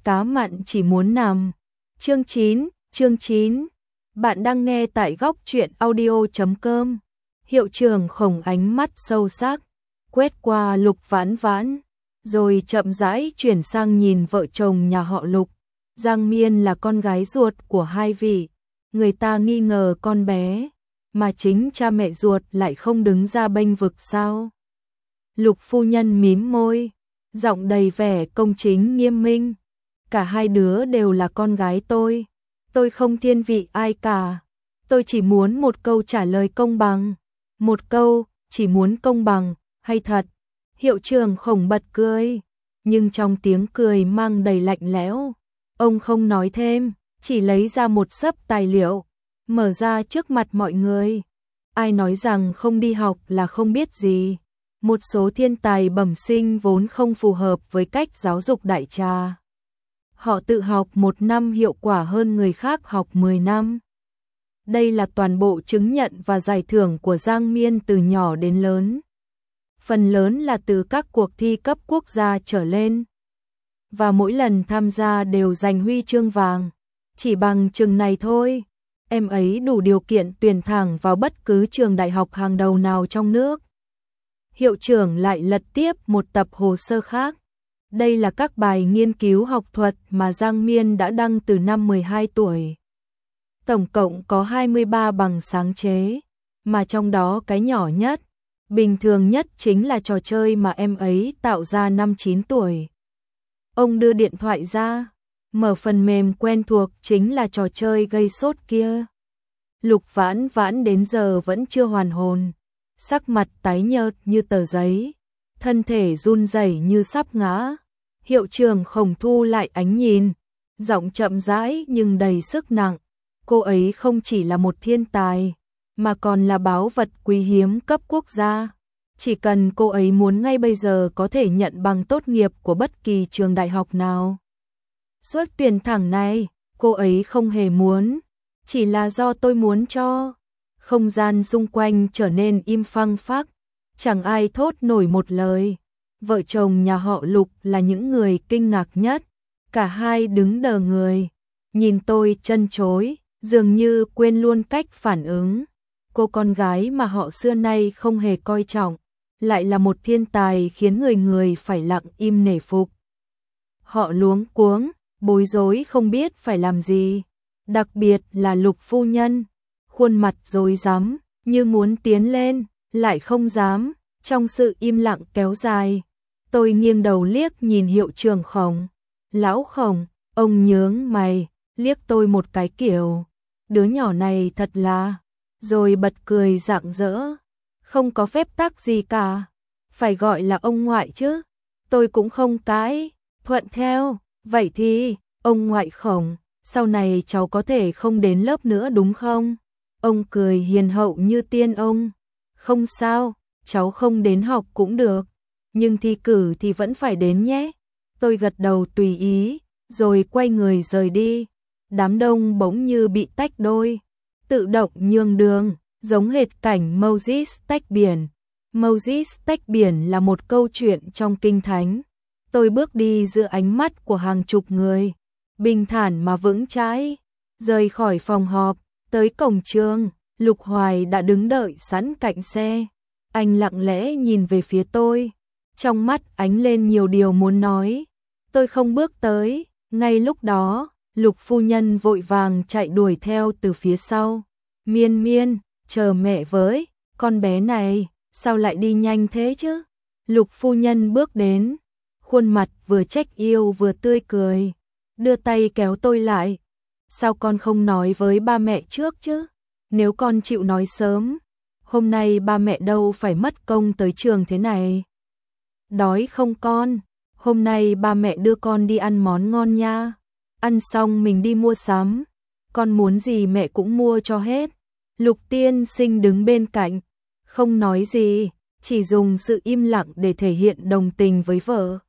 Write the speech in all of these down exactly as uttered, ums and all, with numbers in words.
cá mặn chỉ muốn nằm. Chương chín, chương chín. Bạn đang nghe tại góc truyện audio chấm com. Hiệu trưởng Khổng ánh mắt sâu sắc, quét qua Lục Vãn Vãn, rồi chậm rãi chuyển sang nhìn vợ chồng nhà họ Lục. Giang Miên là con gái ruột của hai vị, người ta nghi ngờ con bé, mà chính cha mẹ ruột lại không đứng ra bênh vực sao? Lục phu nhân mím môi, giọng đầy vẻ công chính nghiêm minh. Cả hai đứa đều là con gái tôi, tôi không thiên vị ai cả, tôi chỉ muốn một câu trả lời công bằng. Một câu, chỉ muốn công bằng, hay thật? Hiệu trưởng Khổng bật cười, nhưng trong tiếng cười mang đầy lạnh lẽo. Ông không nói thêm, chỉ lấy ra một xấp tài liệu, mở ra trước mặt mọi người. Ai nói rằng không đi học là không biết gì. Một số thiên tài bẩm sinh vốn không phù hợp với cách giáo dục đại trà. Họ tự học một năm hiệu quả hơn người khác học mười năm. Đây là toàn bộ chứng nhận và giải thưởng của Giang Miên từ nhỏ đến lớn. Phần lớn là từ các cuộc thi cấp quốc gia trở lên. Và mỗi lần tham gia đều giành huy chương vàng. Chỉ bằng chừng này thôi, em ấy đủ điều kiện tuyển thẳng vào bất cứ trường đại học hàng đầu nào trong nước. Hiệu trưởng lại lật tiếp một tập hồ sơ khác. Đây là các bài nghiên cứu học thuật mà Giang Miên đã đăng từ năm mười hai tuổi. Tổng cộng có hai mươi ba bằng sáng chế, mà trong đó cái nhỏ nhất, bình thường nhất chính là trò chơi mà em ấy tạo ra năm chín tuổi. Ông đưa điện thoại ra, mở phần mềm quen thuộc chính là trò chơi gây sốt kia. Lục Vãn Vãn đến giờ vẫn chưa hoàn hồn, sắc mặt tái nhợt như tờ giấy, thân thể run rẩy như sắp ngã. Hiệu trưởng Khổng thu lại ánh nhìn, giọng chậm rãi nhưng đầy sức nặng. Cô ấy không chỉ là một thiên tài, mà còn là báu vật quý hiếm cấp quốc gia. Chỉ cần cô ấy muốn ngay bây giờ có thể nhận bằng tốt nghiệp của bất kỳ trường đại học nào. Suất tuyển thẳng này, cô ấy không hề muốn, chỉ là do tôi muốn cho. Không gian xung quanh trở nên im phăng phắc, chẳng ai thốt nổi một lời. Vợ chồng nhà họ Lục là những người kinh ngạc nhất, cả hai đứng đờ người, nhìn tôi chân chối, dường như quên luôn cách phản ứng. Cô con gái mà họ xưa nay không hề coi trọng, lại là một thiên tài khiến người người phải lặng im nể phục. Họ luống cuống, bối rối không biết phải làm gì, đặc biệt là Lục phu nhân, khuôn mặt rối rắm, như muốn tiến lên, lại không dám. Trong sự im lặng kéo dài, tôi nghiêng đầu liếc nhìn hiệu trưởng Khổng. Lão Khổng, ông nhướng mày, liếc tôi một cái kiểu, đứa nhỏ này thật là, rồi bật cười rạng rỡ. Không có phép tắc gì cả, phải gọi là ông ngoại chứ. Tôi cũng không cãi, thuận theo. Vậy thì, ông ngoại Khổng, sau này cháu có thể không đến lớp nữa đúng không? Ông cười hiền hậu như tiên ông. Không sao, cháu không đến học cũng được, nhưng thi cử thì vẫn phải đến nhé. Tôi gật đầu tùy ý, rồi quay người rời đi. Đám đông bỗng như bị tách đôi, tự động nhường đường, giống hệt cảnh Moses tách biển. Moses tách biển là một câu chuyện trong Kinh Thánh. Tôi bước đi giữa ánh mắt của hàng chục người, bình thản mà vững chãi, rời khỏi phòng họp, tới cổng trường. Lục Hoài đã đứng đợi sẵn cạnh xe. Anh lặng lẽ nhìn về phía tôi, trong mắt ánh lên nhiều điều muốn nói. Tôi không bước tới, ngay lúc đó, Lục phu nhân vội vàng chạy đuổi theo từ phía sau. Miên Miên, chờ mẹ với, con bé này, sao lại đi nhanh thế chứ? Lục phu nhân bước đến, khuôn mặt vừa trách yêu vừa tươi cười, đưa tay kéo tôi lại. Sao con không nói với ba mẹ trước chứ? Nếu con chịu nói sớm, hôm nay ba mẹ đâu phải mất công tới trường thế này. Đói không con? Hôm nay ba mẹ đưa con đi ăn món ngon nha. Ăn xong mình đi mua sắm, con muốn gì mẹ cũng mua cho hết. Lục tiên sinh đứng bên cạnh, không nói gì, chỉ dùng sự im lặng để thể hiện đồng tình với vợ.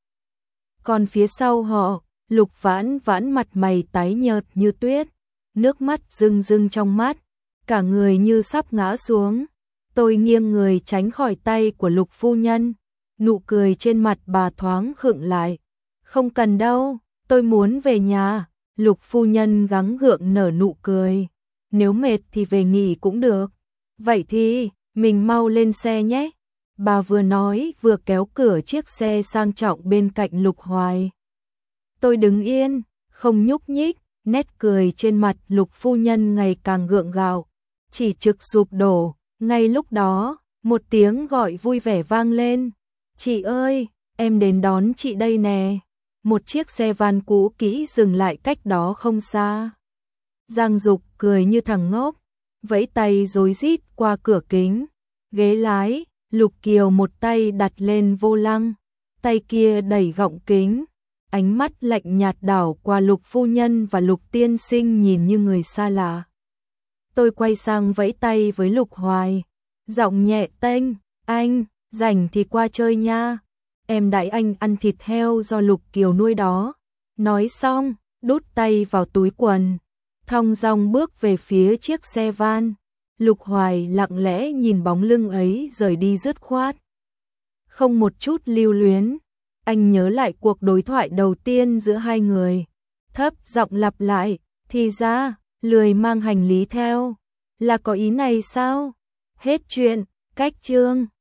Còn phía sau họ, Lục Vãn Vãn mặt mày tái nhợt như tuyết, nước mắt rưng rưng trong mắt, cả người như sắp ngã xuống. Tôi nghiêng người tránh khỏi tay của Lục phu nhân, nụ cười trên mặt bà thoáng khựng lại. Không cần đâu, Tôi muốn về nhà. Lục phu nhân gắng gượng nở nụ cười. Nếu mệt thì về nghỉ cũng được. Vậy thì, mình mau lên xe nhé. Bà vừa nói vừa kéo cửa chiếc xe sang trọng bên cạnh Lục Hoài. Tôi đứng yên, không nhúc nhích, nét cười trên mặt Lục phu nhân ngày càng gượng gạo, chỉ trực sụp đổ. Ngay lúc đó, một tiếng gọi vui vẻ vang lên. Chị ơi, em đến đón chị đây nè. Một chiếc xe van cũ kỹ dừng lại cách đó không xa. Giang Dục cười như thằng ngốc, vẫy tay rối rít qua cửa kính. Ghế lái, Lục Kiều một tay đặt lên vô lăng, tay kia đẩy gọng kính. Ánh mắt lạnh nhạt đảo qua Lục phu nhân và Lục tiên sinh nhìn như người xa lạ. Tôi quay sang vẫy tay với Lục Hoài, giọng nhẹ tênh, anh, rảnh thì qua chơi nha. Em đãi anh ăn thịt heo do Lục Kiều nuôi đó. Nói xong, đút tay vào túi quần, thong dong bước về phía chiếc xe van. Lục Hoài lặng lẽ nhìn bóng lưng ấy rời đi dứt khoát. Không một chút lưu luyến, anh nhớ lại cuộc đối thoại đầu tiên giữa hai người. Thấp giọng lặp lại, thì ra, lười mang hành lý theo, là có ý này sao? Hết chuyện, cách chương.